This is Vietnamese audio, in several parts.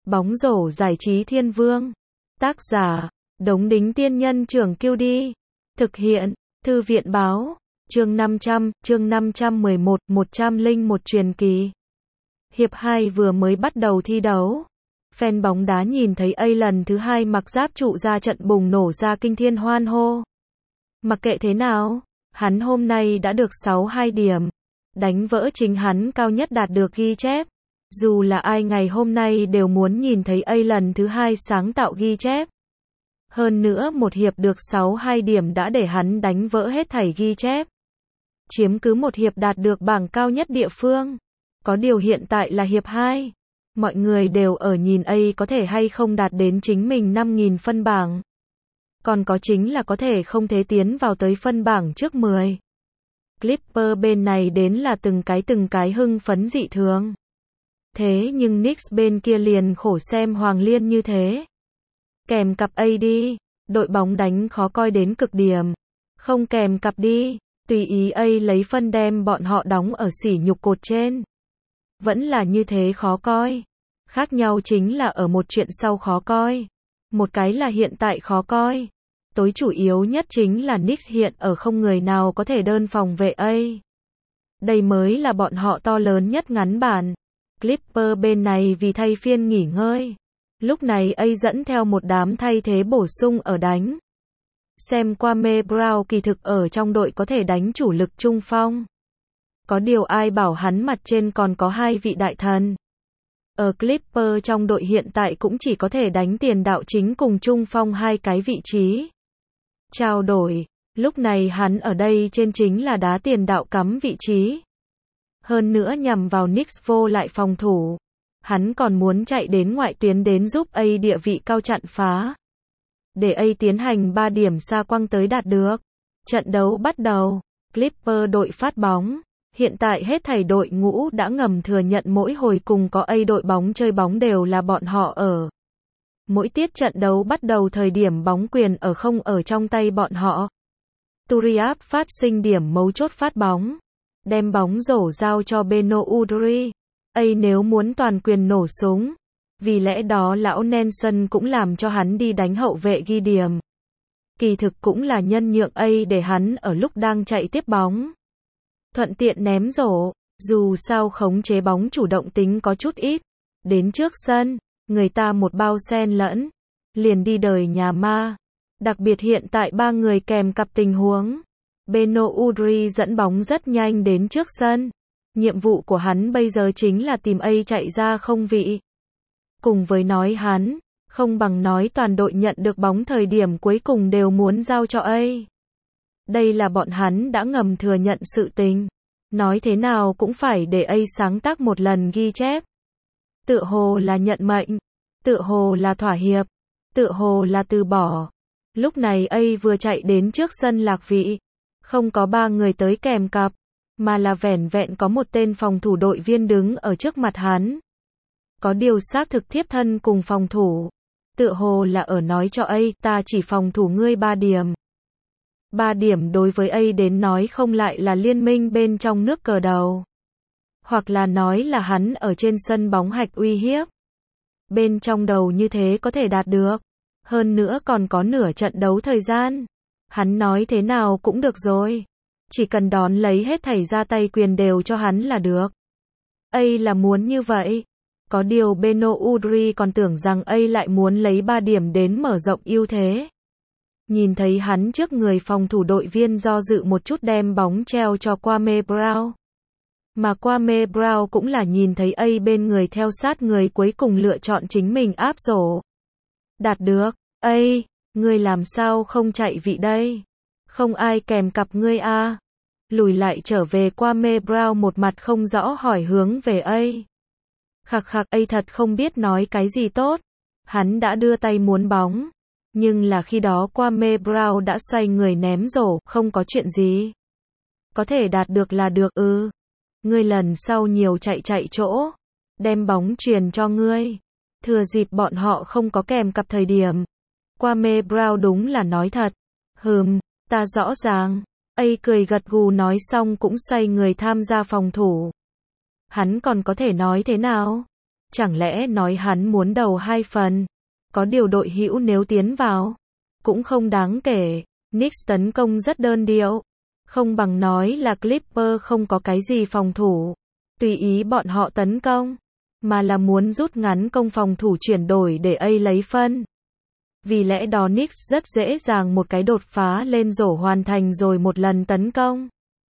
Bóng rổ giải trí thiên vương. Tác giả, Đống Đính Tiên Nhân Trưởng Kiêu Đi. Thực hiện, Thư viện Báo. Chương 500, chương 511, 101 truyền kỳ. Hiệp 2 vừa mới bắt đầu thi đấu. Fan bóng đá nhìn thấy A lần thứ 2 mặc giáp trụ ra trận bùng nổ ra kinh thiên hoan hô. Mặc kệ thế nào, hắn hôm nay đã được 62 điểm. Đánh vỡ chính hắn cao nhất đạt được ghi chép. Dù là ai ngày hôm nay đều muốn nhìn thấy A lần thứ 2 sáng tạo ghi chép. Hơn nữa một hiệp được 62 điểm đã để hắn đánh vỡ hết thảy ghi chép. Chiếm cứ một hiệp đạt được bảng cao nhất địa phương. Có điều hiện tại là hiệp 2. Mọi người đều ở nhìn A có thể hay không đạt đến chính mình 5.000 phân bảng. Còn có chính là có thể không thể tiến vào tới phân bảng trước 10. Clipper bên này đến là từng cái hưng phấn dị thường. Thế nhưng Knicks bên kia liền khổ xem Hoàng Liên như thế. Kèm cặp A đi, đội bóng đánh khó coi đến cực điểm. Không kèm cặp đi, tùy ý A lấy phân đem bọn họ đóng ở sỉ nhục cột trên. Vẫn là như thế khó coi. Khác nhau chính là ở một chuyện sau khó coi. Một cái là hiện tại khó coi. Tối chủ yếu nhất chính là Knicks hiện ở không người nào có thể đơn phòng vệ A. Đây mới là bọn họ to lớn nhất ngắn bản. Clipper bên này vì thay phiên nghỉ ngơi. Lúc này A dẫn theo một đám thay thế bổ sung ở đánh. Xem Kwame Brown kỳ thực ở trong đội có thể đánh chủ lực trung phong. Có điều ai bảo hắn mặt trên còn có hai vị đại thần. Ở Clipper trong đội hiện tại cũng chỉ có thể đánh tiền đạo chính cùng trung phong hai cái vị trí. Trao đổi, lúc này hắn ở đây trên chính là đá tiền đạo cắm vị trí. Hơn nữa nhằm vào Knicks vô lại phòng thủ. Hắn còn muốn chạy đến ngoại tuyến đến giúp A địa vị cao chặn phá. Để A tiến hành 3 điểm xa quăng tới đạt được. Trận đấu bắt đầu. Clipper đội phát bóng. Hiện tại hết thảy đội ngũ đã ngầm thừa nhận mỗi hồi cùng có A đội bóng chơi bóng đều là bọn họ ở. Mỗi tiết trận đấu bắt đầu thời điểm bóng quyền ở không ở trong tay bọn họ. Turiaf phát sinh điểm mấu chốt phát bóng. Đem bóng rổ giao cho Beno Udrih. A nếu muốn toàn quyền nổ súng. Vì lẽ đó lão Nelson cũng làm cho hắn đi đánh hậu vệ ghi điểm. Kỳ thực cũng là nhân nhượng A để hắn ở lúc đang chạy tiếp bóng. Thuận tiện ném rổ, dù sao khống chế bóng chủ động tính có chút ít. Đến trước sân, người ta một bao xen lẫn. Liền đi đời nhà ma. Đặc biệt hiện tại ba người kèm cặp tình huống. Beno Udrih dẫn bóng rất nhanh đến trước sân. Nhiệm vụ của hắn bây giờ chính là tìm A chạy ra không vị. Cùng với nói hắn, không bằng nói toàn đội nhận được bóng thời điểm cuối cùng đều muốn giao cho A. Đây là bọn hắn đã ngầm thừa nhận sự tình. Nói thế nào cũng phải để A sáng tác một lần ghi chép. Tựa hồ là nhận mệnh. Tựa hồ là thỏa hiệp. Tựa hồ là từ bỏ. Lúc này A vừa chạy đến trước sân lạc vị. Không có ba người tới kèm cặp. Mà là vẻn vẹn có một tên phòng thủ đội viên đứng ở trước mặt hắn. Có điều xác thực thiếp thân cùng phòng thủ. Tựa hồ là ở nói cho A ta chỉ phòng thủ ngươi 3 điểm. 3 điểm đối với A đến nói không lại là liên minh bên trong nước cờ đầu. Hoặc là nói là hắn ở trên sân bóng hạch uy hiếp. Bên trong đầu như thế có thể đạt được. Hơn nữa còn có nửa trận đấu thời gian. Hắn nói thế nào cũng được rồi. Chỉ cần đón lấy hết thảy ra tay quyền đều cho hắn là được. A là muốn như vậy. Có điều Beno Udrih còn tưởng rằng A lại muốn lấy 3 điểm đến mở rộng ưu thế. Nhìn thấy hắn trước người phòng thủ đội viên do dự một chút đem bóng treo cho Kwame Brown. Mà Kwame Brown cũng là nhìn thấy A bên người theo sát người cuối cùng lựa chọn chính mình áp rổ. Đạt được. A, ngươi làm sao không chạy vị đây? Không ai kèm cặp ngươi a. Lùi lại trở về Kwame Brown một mặt không rõ hỏi hướng về A. Khặc khặc A thật không biết nói cái gì tốt. Hắn đã đưa tay muốn bóng. Nhưng là khi đó Kwame Brown đã xoay người ném rổ, không có chuyện gì. Có thể đạt được là được Ngươi lần sau nhiều chạy chỗ. Đem bóng truyền cho ngươi. Thừa dịp bọn họ không có kèm cặp thời điểm. Kwame Brown đúng là nói thật. Ta rõ ràng. A cười gật gù nói xong cũng xoay người tham gia phòng thủ. Hắn còn có thể nói thế nào? Chẳng lẽ nói hắn muốn đầu 2 phần? Có điều đội hữu nếu tiến vào, cũng không đáng kể. Knicks tấn công rất đơn điệu. Không bằng nói là Clippers không có cái gì phòng thủ. Tùy ý bọn họ tấn công. Mà là muốn rút ngắn công phòng thủ chuyển đổi để A lấy phân. Vì lẽ đó Knicks rất dễ dàng một cái đột phá lên rổ hoàn thành rồi một lần tấn công.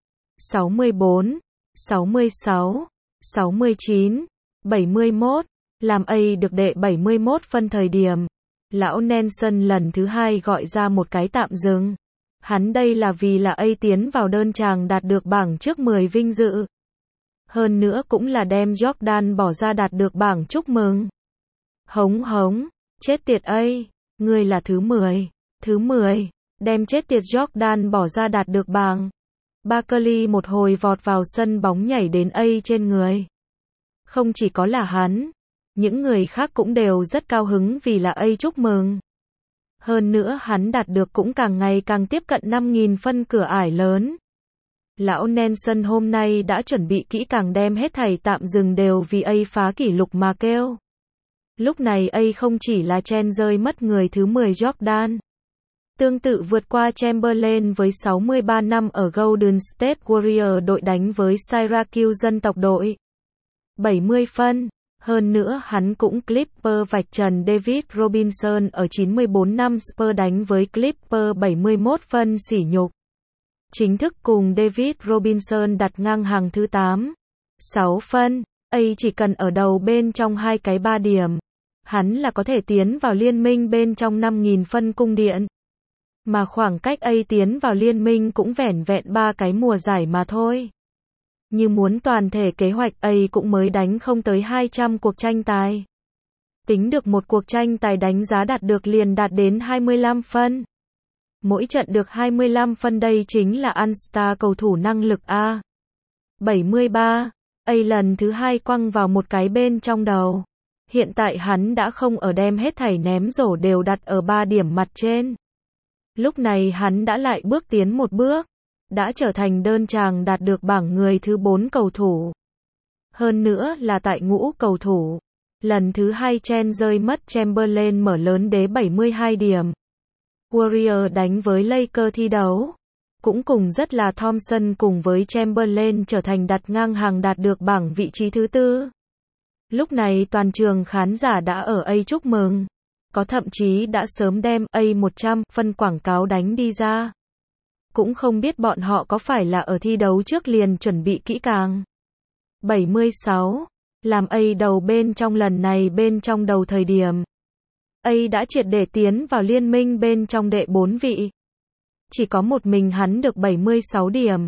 64, 66, 69, 71. Làm A được đệ 71 phân thời điểm. Lão Nelson lần thứ 2 gọi ra một cái tạm dừng. Hắn đây là vì là A tiến vào đơn chàng đạt được bảng trước 10 vinh dự. Hơn nữa cũng là đem Jordan bỏ ra đạt được bảng chúc mừng. Hống hống, chết tiệt A, ngươi là thứ 10. Thứ 10, đem chết tiệt Jordan bỏ ra đạt được bảng. Barkley một hồi vọt vào sân bóng nhảy đến A trên người. Không chỉ có là hắn, những người khác cũng đều rất cao hứng vì là A chúc mừng. Hơn nữa hắn đạt được cũng càng ngày càng tiếp cận 5.000 phân cửa ải lớn. Lão Nelson hôm nay đã chuẩn bị kỹ càng đem hết thảy tạm dừng đều vì A phá kỷ lục mà kêu. Lúc này A không chỉ là chen rơi mất người thứ 10 Jordan. Tương tự vượt qua Chamberlain với 63 năm ở Golden State Warriors đội đánh với Syracuse dân tộc đội. 70 phân. Hơn nữa hắn cũng Clippers vạch trần David Robinson ở 94 năm Spurs đánh với Clippers 71 phân sỉ nhục. Chính thức cùng David Robinson đặt ngang hàng thứ 8. 6 phân. A chỉ cần ở đầu bên trong 2 cái 3 điểm. Hắn là có thể tiến vào liên minh bên trong 5.000 phân cung điện. Mà khoảng cách A tiến vào liên minh cũng vẻn vẹn 3 cái mùa giải mà thôi. Như muốn toàn thể kế hoạch A cũng mới đánh không tới 200 cuộc tranh tài. Tính được một cuộc tranh tài đánh giá đạt được liền đạt đến 25 phân. Mỗi trận được 25 phân đây chính là All-Star cầu thủ năng lực A. 73. A lần thứ 2 quăng vào một cái bên trong đầu. Hiện tại hắn đã không ở đem hết thảy ném rổ đều đặt ở 3 điểm mặt trên. Lúc này hắn đã lại bước tiến một bước. Đã trở thành đơn chàng đạt được bảng người thứ 4 cầu thủ. Hơn nữa là tại ngũ cầu thủ. Lần thứ 2 chen rơi mất Chamberlain mở lớn đế 72 điểm. Warriors đánh với Lakers thi đấu. Cũng cùng rất là Thompson cùng với Chamberlain trở thành đặt ngang hàng đạt được bảng vị trí thứ 4. Lúc này toàn trường khán giả đã ở A chúc mừng. Có thậm chí đã sớm đem A 100 phân quảng cáo đánh đi ra. Cũng không biết bọn họ có phải là ở thi đấu trước liền chuẩn bị kỹ càng. 76. Làm A đầu bên trong lần này bên trong đầu thời điểm. A đã triệt để tiến vào liên minh bên trong đệ 4 vị. Chỉ có một mình hắn được 76 điểm.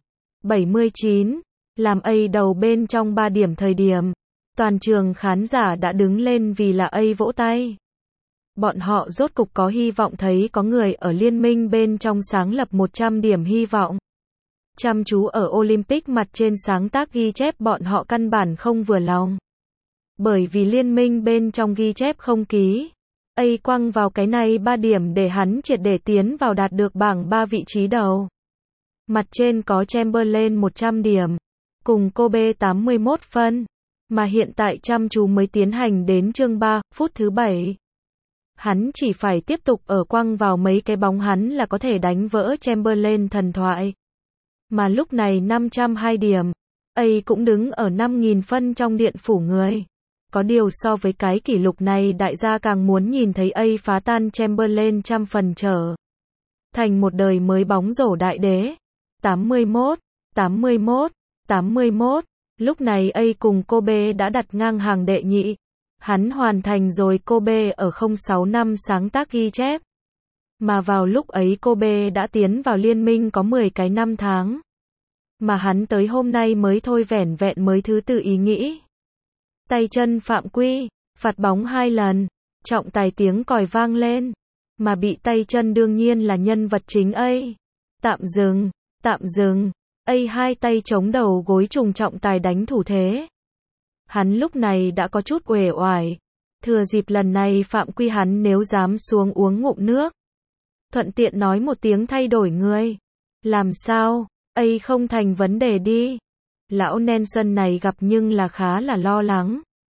79. Làm A đầu bên trong 3 điểm thời điểm. Toàn trường khán giả đã đứng lên vì là A vỗ tay. Bọn họ rốt cục có hy vọng thấy có người ở liên minh bên trong sáng lập 100 điểm hy vọng. Chăm chú ở Olympic mặt trên sáng tác ghi chép bọn họ căn bản không vừa lòng. Bởi vì liên minh bên trong ghi chép không ký. A quăng vào cái này 3 điểm để hắn triệt để tiến vào đạt được bảng 3 vị trí đầu. Mặt trên có Chamberlain 100 điểm. Cùng Kobe 81 phân. Mà hiện tại chăm chú mới tiến hành đến chương 3, phút thứ 7. Hắn chỉ phải tiếp tục ở quăng vào mấy cái bóng hắn là có thể đánh vỡ Chamberlain thần thoại. Mà lúc này 502 điểm. A cũng đứng ở 5.000 phân trong điện phủ người. Có điều so với cái kỷ lục này đại gia càng muốn nhìn thấy A phá tan Chamberlain trăm phần trở thành một đời mới bóng rổ đại đế. 81, 81, 81. Lúc này A cùng Kobe đã đặt ngang hàng đệ nhị. Hắn hoàn thành rồi Kobe ở 06 năm sáng tác ghi chép. Mà vào lúc ấy Kobe đã tiến vào liên minh có 10 cái năm tháng. Mà hắn tới hôm nay mới thôi vẻn vẹn mới thứ 4 ý nghĩ. Tay chân phạm quy, phạt bóng 2 lần, trọng tài tiếng còi vang lên. Mà bị tay chân đương nhiên là nhân vật chính A. Tạm dừng, tạm dừng. A hai tay chống đầu gối trùng trọng tài đánh thủ thế. Hắn lúc này đã có chút uể oải. Thừa dịp lần này phạm quy hắn nếu dám xuống uống ngụm nước. Thuận tiện nói một tiếng thay đổi người. Làm sao? A không thành vấn đề đi. Lão Nelson này gặp nhưng là khá là lo lắng.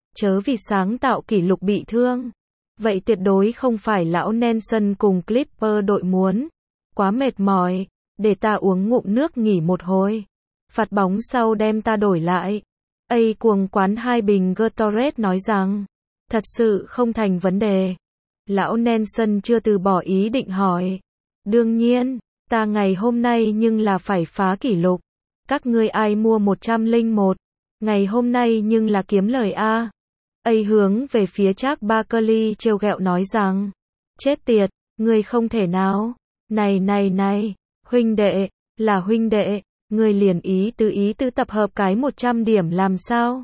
chớ vì sáng tạo kỷ lục bị thương. Vậy tuyệt đối không phải lão Nelson cùng Clipper đội muốn. Quá mệt mỏi, để ta uống ngụm nước nghỉ một hồi. Phạt bóng sau đem ta đổi lại. Cuồng quán 2 bình Gatorade nói rằng, thật sự không thành vấn đề. Lão Nelson chưa từ bỏ ý định hỏi. Đương nhiên, ta ngày hôm nay nhưng là phải phá kỷ lục. Các ngươi ai mua 101, ngày hôm nay nhưng là kiếm lời a. Hướng về phía Charles Barkley trêu ghẹo nói rằng, chết tiệt, ngươi không thể nào. Này, huynh đệ, là huynh đệ, ngươi liền ý tứ tập hợp cái 100 điểm làm sao?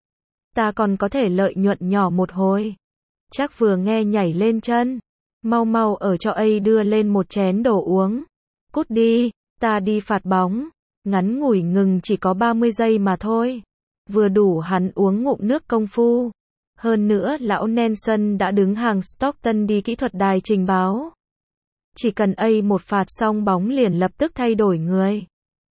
Ta còn có thể lợi nhuận nhỏ một hồi. Chắc vừa nghe nhảy lên chân. Mau ở cho đưa lên một chén đồ uống. Cút đi, ta đi phạt bóng. Ngắn ngủi ngừng chỉ có 30 giây mà thôi. Vừa đủ hắn uống ngụm nước công phu. Hơn nữa lão Nelson đã đứng hàng Stockton đi kỹ thuật đài trình báo. Chỉ cần một phạt xong bóng liền lập tức thay đổi người.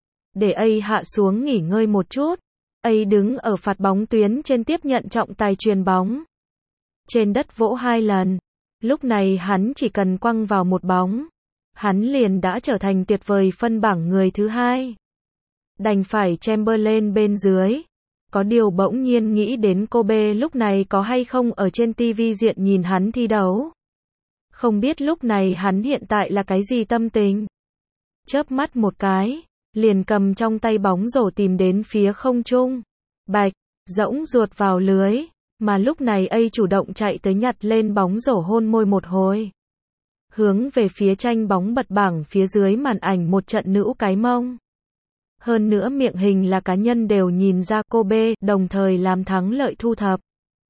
Để hạ xuống nghỉ ngơi một chút. Đứng ở phạt bóng tuyến trên tiếp nhận trọng tài chuyền bóng. Trên đất vỗ 2 lần. Lúc này hắn chỉ cần quăng vào một bóng. Hắn liền đã trở thành tuyệt vời phân bảng người thứ 2. Đành phải Chamberlain bên dưới. Có điều bỗng nhiên nghĩ đến Kobe lúc này có hay không ở trên TV diện nhìn hắn thi đấu. Không biết lúc này hắn hiện tại là cái gì tâm tình. Chớp mắt một cái, liền cầm trong tay bóng rổ tìm đến phía không trung. Bạch, rỗng ruột vào lưới, mà lúc này chủ động chạy tới nhặt lên bóng rổ hôn môi một hồi. Hướng về phía tranh bóng bật bảng phía dưới màn ảnh một trận nữ cái mông. Hơn nữa miệng hình là cá nhân đều nhìn ra Kobe, đồng thời làm thắng lợi thu thập.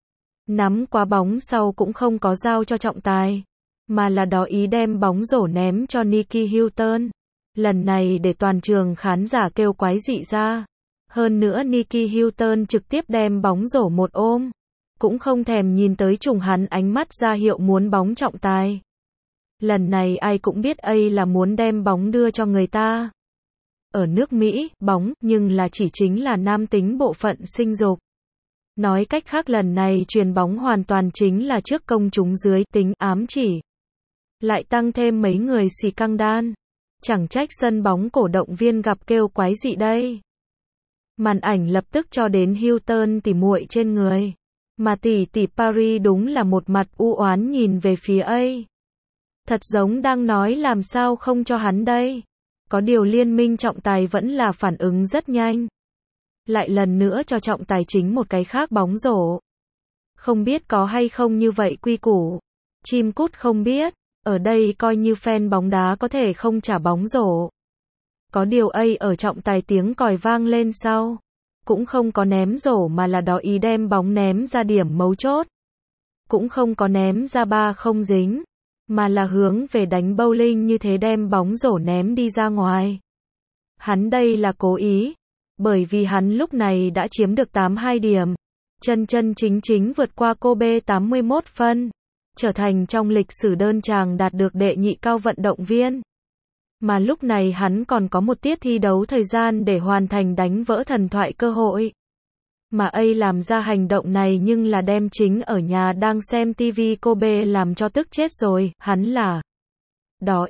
Nắm quá bóng sau cũng không có giao cho trọng tài, mà là đó ý đem bóng rổ ném cho Nicky Hilton. Lần này để toàn trường khán giả kêu quái dị ra. Hơn nữa Nicky Hilton trực tiếp đem bóng rổ một ôm. Cũng không thèm nhìn tới trùng hắn ánh mắt ra hiệu muốn bóng trọng tài. Lần này ai cũng biết là muốn đem bóng đưa cho người ta. Ở nước Mỹ, bóng, nhưng là chỉ chính là nam tính bộ phận sinh dục. Nói cách khác lần này chuyền bóng hoàn toàn chính là trước công chúng dưới tính ám chỉ. Lại tăng thêm mấy người xì căng đan. Chẳng trách sân bóng cổ động viên gặp kêu quái dị đây. Màn ảnh lập tức cho đến Hilton tỉ muội trên người. Mà tỷ Paris đúng là một mặt u oán nhìn về phía Thật giống đang nói làm sao không cho hắn đây. Có điều liên minh trọng tài vẫn là phản ứng rất nhanh. Lại lần nữa cho trọng tài chính một cái khác bóng rổ. Không biết có hay không như vậy quy củ. Chim cút không biết. Ở đây coi như fan bóng đá có thể không trả bóng rổ. Có điều ở trọng tài tiếng còi vang lên sau. Cũng không có ném rổ mà là đó ý đem bóng ném ra điểm mấu chốt. Cũng không có ném ra 3 không dính. Mà là hướng về đánh bowling như thế đem bóng rổ ném đi ra ngoài. Hắn đây là cố ý. Bởi vì hắn lúc này đã chiếm được 82 điểm. Chân chính vượt qua Kobe 81 phân. Trở thành trong lịch sử đơn tràng đạt được đệ nhị cao vận động viên. Mà lúc này hắn còn có một tiết thi đấu thời gian để hoàn thành đánh vỡ thần thoại cơ hội. Mà làm ra hành động này nhưng là đem chính ở nhà đang xem TV Kobe làm cho tức chết rồi, hắn là đó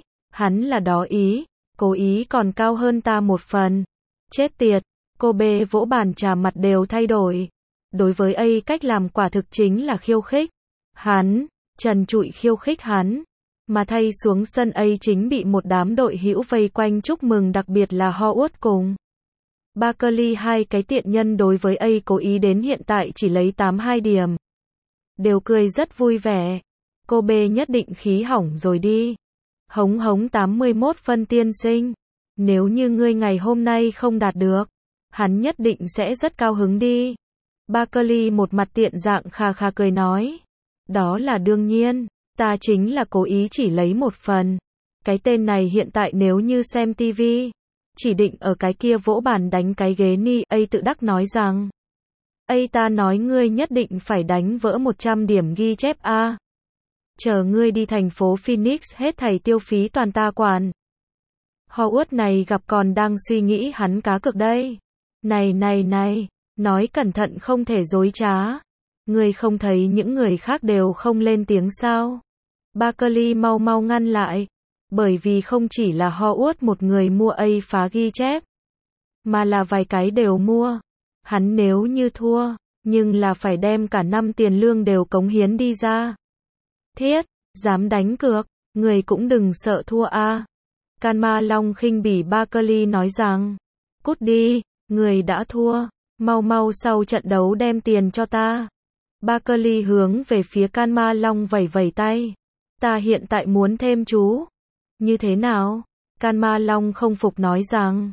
ý, cố ý còn cao hơn ta một phần. Chết tiệt, Kobe vỗ bàn trà mặt đều thay đổi. Đối với cách làm quả thực chính là khiêu khích. Hắn, trần trụi khiêu khích hắn. Mà thay xuống sân chính bị một đám đội hữu vây quanh chúc mừng đặc biệt là Howard cùng Barkley, hai cái tiện nhân đối với cố ý đến hiện tại chỉ lấy 82 điểm. Đều cười rất vui vẻ. Kobe nhất định khí hỏng rồi đi. Hống 81 phân tiên sinh. Nếu như ngươi ngày hôm nay không đạt được, hắn nhất định sẽ rất cao hứng đi. Barkley một mặt tiện dạng khà cười nói. Đó là đương nhiên, ta chính là cố ý chỉ lấy một phần. Cái tên này hiện tại nếu như xem TV, chỉ định ở cái kia vỗ bàn đánh cái ghế ni. Tự đắc nói rằng, ta nói ngươi nhất định phải đánh vỡ 100 điểm ghi chép a. Chờ ngươi đi thành phố Phoenix hết thảy tiêu phí toàn ta quản. Howard này gặp còn đang suy nghĩ hắn cá cược đây. Này, nói cẩn thận không thể dối trá. Ngươi không thấy những người khác đều không lên tiếng sao? Barkley mau mau ngăn lại. Bởi vì không chỉ là Howard một người mua A phá ghi chép, mà là vài cái đều mua. Hắn nếu như thua, nhưng là phải đem cả năm tiền lương đều cống hiến đi ra. Thiết, dám đánh cược, người cũng đừng sợ thua a. Can Ma Long khinh bỉ Barkley nói rằng, cút đi, người đã thua, mau mau sau trận đấu đem tiền cho ta. Barkley hướng về phía Can Ma Long vẩy vẩy tay. Ta hiện tại muốn thêm chú. Như thế nào? Can Ma Long không phục nói rằng,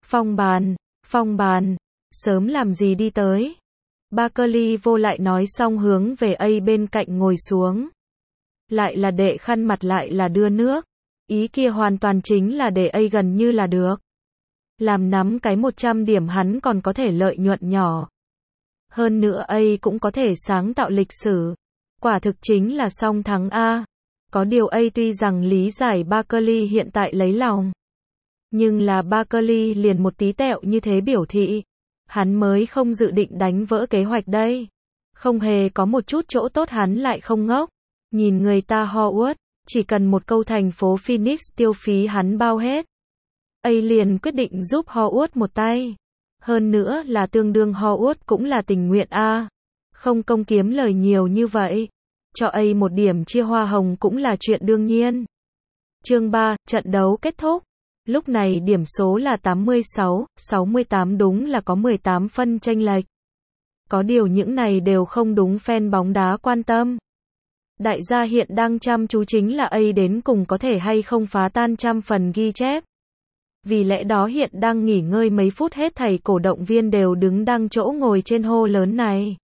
phong bàn, sớm làm gì đi tới. Barkley vô lại nói xong hướng về A bên cạnh ngồi xuống. Lại là đệ khăn mặt lại là đưa nước. Ý kia hoàn toàn chính là để A gần như là được. Làm nắm cái 100 điểm hắn còn có thể lợi nhuận nhỏ. Hơn nữa A cũng có thể sáng tạo lịch sử. Quả thực chính là song thắng A. Có điều A tuy rằng lý giải Barkley hiện tại lấy lòng. Nhưng là Barkley liền một tí tẹo như thế biểu thị. Hắn mới không dự định đánh vỡ kế hoạch đây. Không hề có một chút chỗ tốt hắn lại không ngốc. Nhìn người ta Howard, chỉ cần một câu thành phố Phoenix tiêu phí hắn bao hết. A liền quyết định giúp Howard một tay. Hơn nữa là tương đương Howard cũng là tình nguyện A. Không công kiếm lời nhiều như vậy. Cho A một điểm chia hoa hồng cũng là chuyện đương nhiên. Chương 3, trận đấu kết thúc. Lúc này điểm số là 86-68 đúng là có 18 phân chênh lệch. Có điều những này đều không đúng fan bóng đá quan tâm. Đại gia hiện đang chăm chú chính là A đến cùng có thể hay không phá tan trăm phần ghi chép. Vì lẽ đó hiện đang nghỉ ngơi mấy phút hết thảy cổ động viên đều đứng đăng chỗ ngồi trên hô lớn này.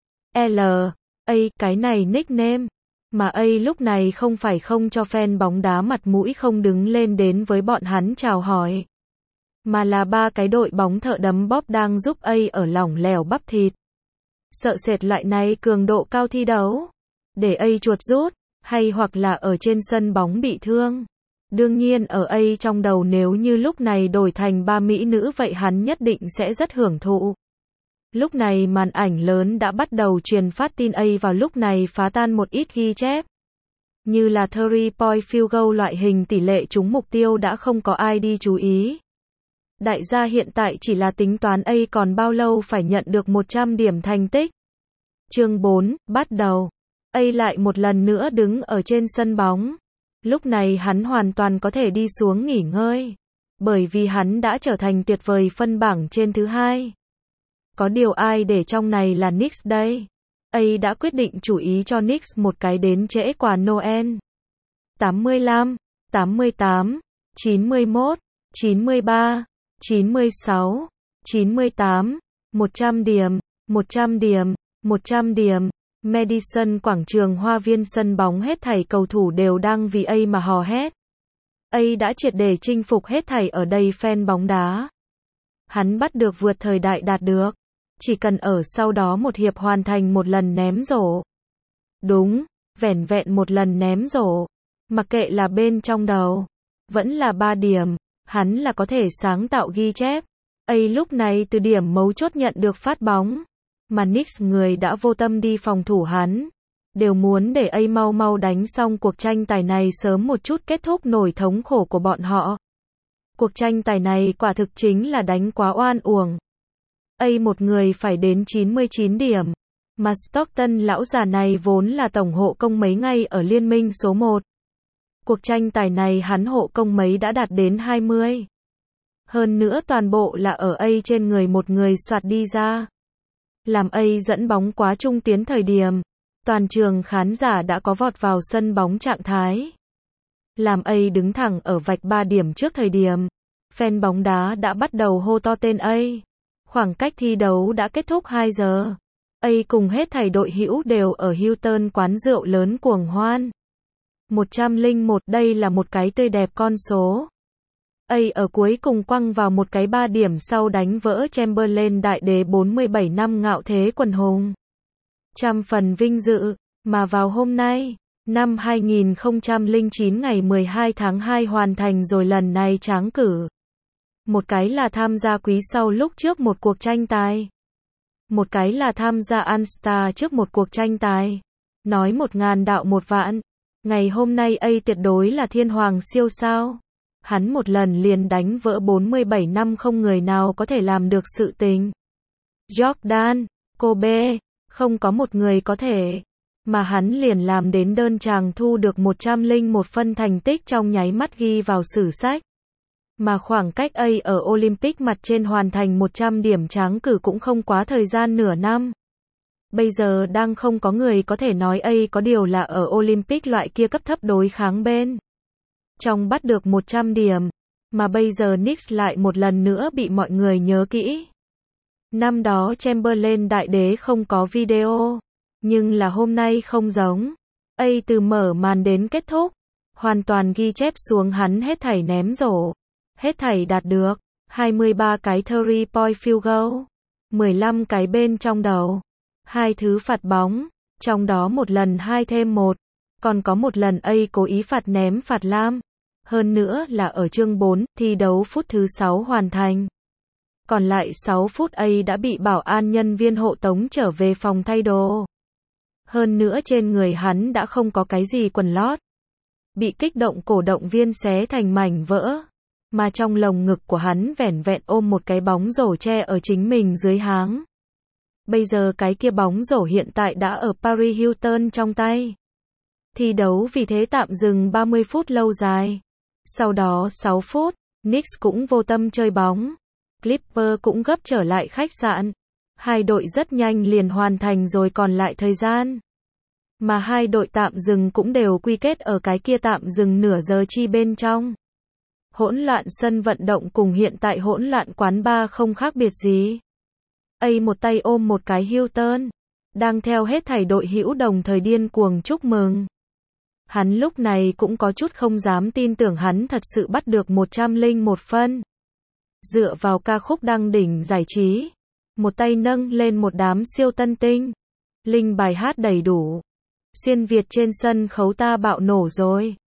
A, cái này nickname. Mà A lúc này không phải không cho fan bóng đá mặt mũi không đứng lên đến với bọn hắn chào hỏi. Mà là ba cái đội bóng thợ đấm bóp đang giúp A ở lỏng lẻo bắp thịt. Sợ sệt loại này cường độ cao thi đấu. Để A chuột rút, hay hoặc là ở trên sân bóng bị thương. Đương nhiên ở A trong đầu nếu như lúc này đổi thành ba mỹ nữ vậy hắn nhất định sẽ rất hưởng thụ. Lúc này màn ảnh lớn đã bắt đầu truyền phát tin A vào lúc này phá tan một ít ghi chép. Như là 3-point field goal loại hình tỷ lệ trúng mục tiêu đã không có ai đi chú ý. Đại gia hiện tại chỉ là tính toán A còn bao lâu phải nhận được 100 điểm thành tích. Chương 4, bắt đầu. A lại một lần nữa đứng ở trên sân bóng. Lúc này hắn hoàn toàn có thể đi xuống nghỉ ngơi. Bởi vì hắn đã trở thành tuyệt vời phân bảng trên thứ hai. Có điều ai để trong này là Knicks đây? A đã quyết định chú ý cho Knicks một cái đến trễ quà Noel. 85, 88, 91, 93, 96, 98, 100 điểm, 100 điểm, 100 điểm. Madison quảng trường hoa viên sân bóng hết thảy cầu thủ đều đang vì A mà hò hét. A đã triệt để chinh phục hết thảy ở đây fan bóng đá. Hắn bắt được vượt thời đại đạt được. Chỉ cần ở sau đó một hiệp hoàn thành một lần ném rổ. Đúng, vẻn vẹn một lần ném rổ. Mặc kệ là bên trong đầu, vẫn là 3 điểm, hắn là có thể sáng tạo ghi chép. A lúc này từ điểm mấu chốt nhận được phát bóng. Mà Knicks người đã vô tâm đi phòng thủ hắn. Đều muốn để A mau mau đánh xong cuộc tranh tài này sớm một chút kết thúc nỗi thống khổ của bọn họ. Cuộc tranh tài này quả thực chính là đánh quá oan uổng. A một người phải đến 99 điểm. Mà Stockton lão già này vốn là tổng hộ công mấy ngay ở liên minh số 1. Cuộc tranh tài này hắn hộ công mấy đã đạt đến 20. Hơn nữa toàn bộ là ở A trên người một người soạt đi ra. Làm A dẫn bóng quá trung tiến thời điểm. Toàn trường khán giả đã có vọt vào sân bóng trạng thái. Làm A đứng thẳng ở vạch 3 điểm trước thời điểm. Fan bóng đá đã bắt đầu hô to tên A. Khoảng cách thi đấu đã kết thúc 2 giờ. A cùng hết thảy đội hữu đều ở Hilton quán rượu lớn cuồng hoan. 101 đây là một cái tươi đẹp con số. A ở cuối cùng quăng vào một cái 3 điểm sau đánh vỡ Chamberlain đại đế 47 năm ngạo thế quần hùng. Trăm phần vinh dự, mà vào hôm nay, năm 2009 ngày 12 tháng 2 hoàn thành rồi lần này tráng cử. Một cái là tham gia quý sau lúc trước một cuộc tranh tài. một cái là tham gia All-Star trước một cuộc tranh tài. Nói 1000 đạo 1 vạn. Ngày hôm nay A tuyệt đối là thiên hoàng siêu sao. Hắn một lần liền đánh vỡ 47 năm không người nào có thể làm được sự tình. Jordan, Kobe, không có một người có thể. Mà hắn liền làm đến đơn chàng thu được 101 phân thành tích trong nháy mắt ghi vào sử sách. Mà khoảng cách A ở Olympic mặt trên hoàn thành 100 điểm tráng cử cũng không quá thời gian nửa năm. Bây giờ đang không có người có thể nói A có điều là ở Olympic loại kia cấp thấp đối kháng bên trong bắt được 100 điểm. Mà bây giờ Knicks lại một lần nữa bị mọi người nhớ kỹ. Năm đó Chamberlain đại đế không có video. Nhưng là hôm nay không giống. A từ mở màn đến kết thúc. Hoàn toàn ghi chép xuống hắn hết thảy ném rổ. Hết thảy đạt được. 23 cái 3-point field goal. 15 cái bên trong đầu. 2 thứ phạt bóng. Trong đó một lần 2 thêm 1. Còn có một lần A cố ý phạt ném phạt lam. Hơn nữa là ở chương 4, thi đấu phút thứ 6 hoàn thành. Còn lại 6 phút A đã bị bảo an nhân viên hộ tống trở về phòng thay đồ. Hơn nữa trên người hắn đã không có cái gì quần lót. Bị kích động cổ động viên xé thành mảnh vỡ. Mà trong lồng ngực của hắn vẻn vẹn ôm một cái bóng rổ che ở chính mình dưới háng. Bây giờ cái kia bóng rổ hiện tại đã ở Paris Hilton trong tay. Thi đấu vì thế tạm dừng 30 phút lâu dài. Sau đó 6 phút, Knicks cũng vô tâm chơi bóng. Clippers cũng gấp trở lại khách sạn. Hai đội rất nhanh liền hoàn thành rồi còn lại thời gian. Mà hai đội tạm dừng cũng đều quy kết ở cái kia tạm dừng nửa giờ chi bên trong. Hỗn loạn sân vận động cùng hiện tại hỗn loạn quán bar không khác biệt gì. A một tay ôm một cái Hilton. Đang theo hết thảy đội hữu đồng thời điên cuồng chúc mừng. Hắn lúc này cũng có chút không dám tin tưởng hắn thật sự bắt được 101 phân. Dựa vào ca khúc đăng đỉnh giải trí. Một tay nâng lên một đám siêu tân tinh. Linh bài hát đầy đủ. Xuyên Việt trên sân khấu ta bạo nổ rồi.